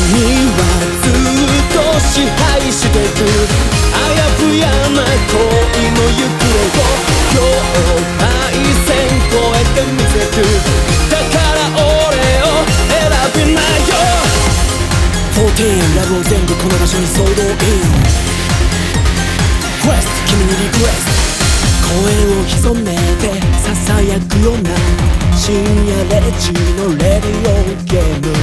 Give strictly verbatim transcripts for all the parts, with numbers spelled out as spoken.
君はずっと支配してるあやふやな恋の行方を境界線越えてみせるだから俺を選びなよじゅうよんラブを全部この場所に総動員クエスト君にリクエスト声を潜めて囁くような深夜レジのレディオゲーム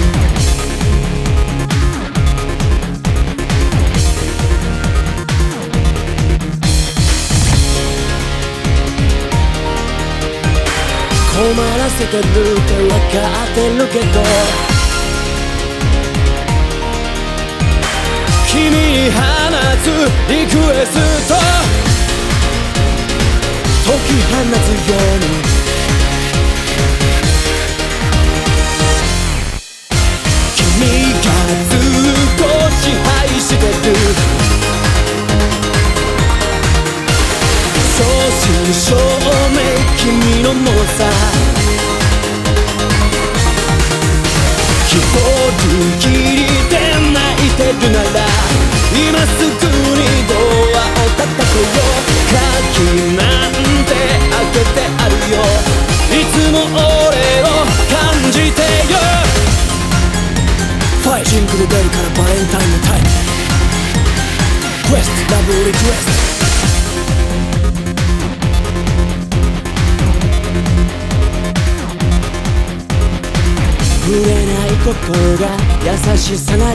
困らせてるって分かってるけど君に放つリクエスト解き放つように君がずっと支配してる正真正銘君のものさ一人きりで泣いてるなら今すぐにドアを叩くよ鍵なんて開けてあるよいつも俺を感じてよファイシングルデイからバレンタインのタイムクエストラブリクエスト触れないことが優しさなら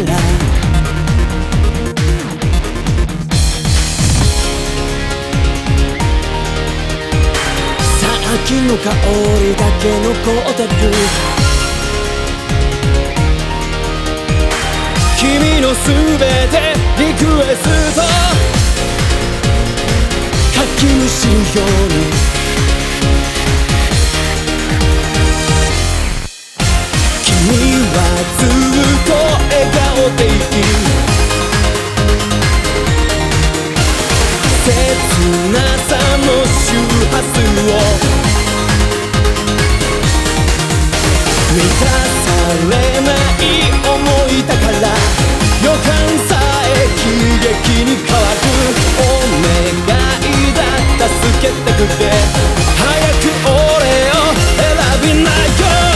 さっきの香りだけ残ってる君のすべてリクエストかきむしるように君はずっと笑顔でいい切なさの周波数を満たされない思いだから予感さえ悲劇に変わるお願いだ助けてくれ早く俺を選びなよ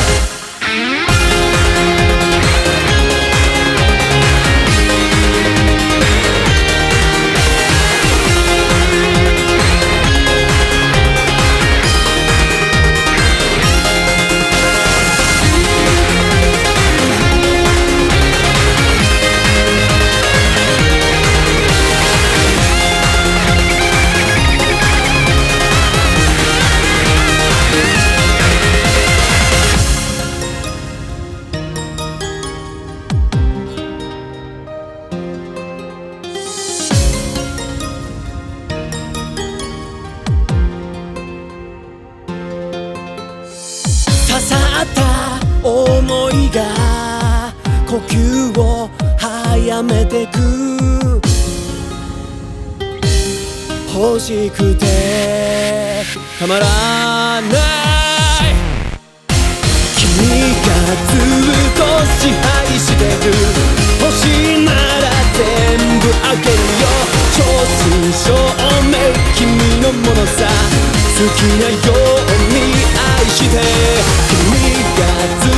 刺さった思いが呼吸を早めてく欲しくてたまらない君がずっと支配してる欲しいなら全部あげるよ正真正銘君のものさ好きなように愛して君がず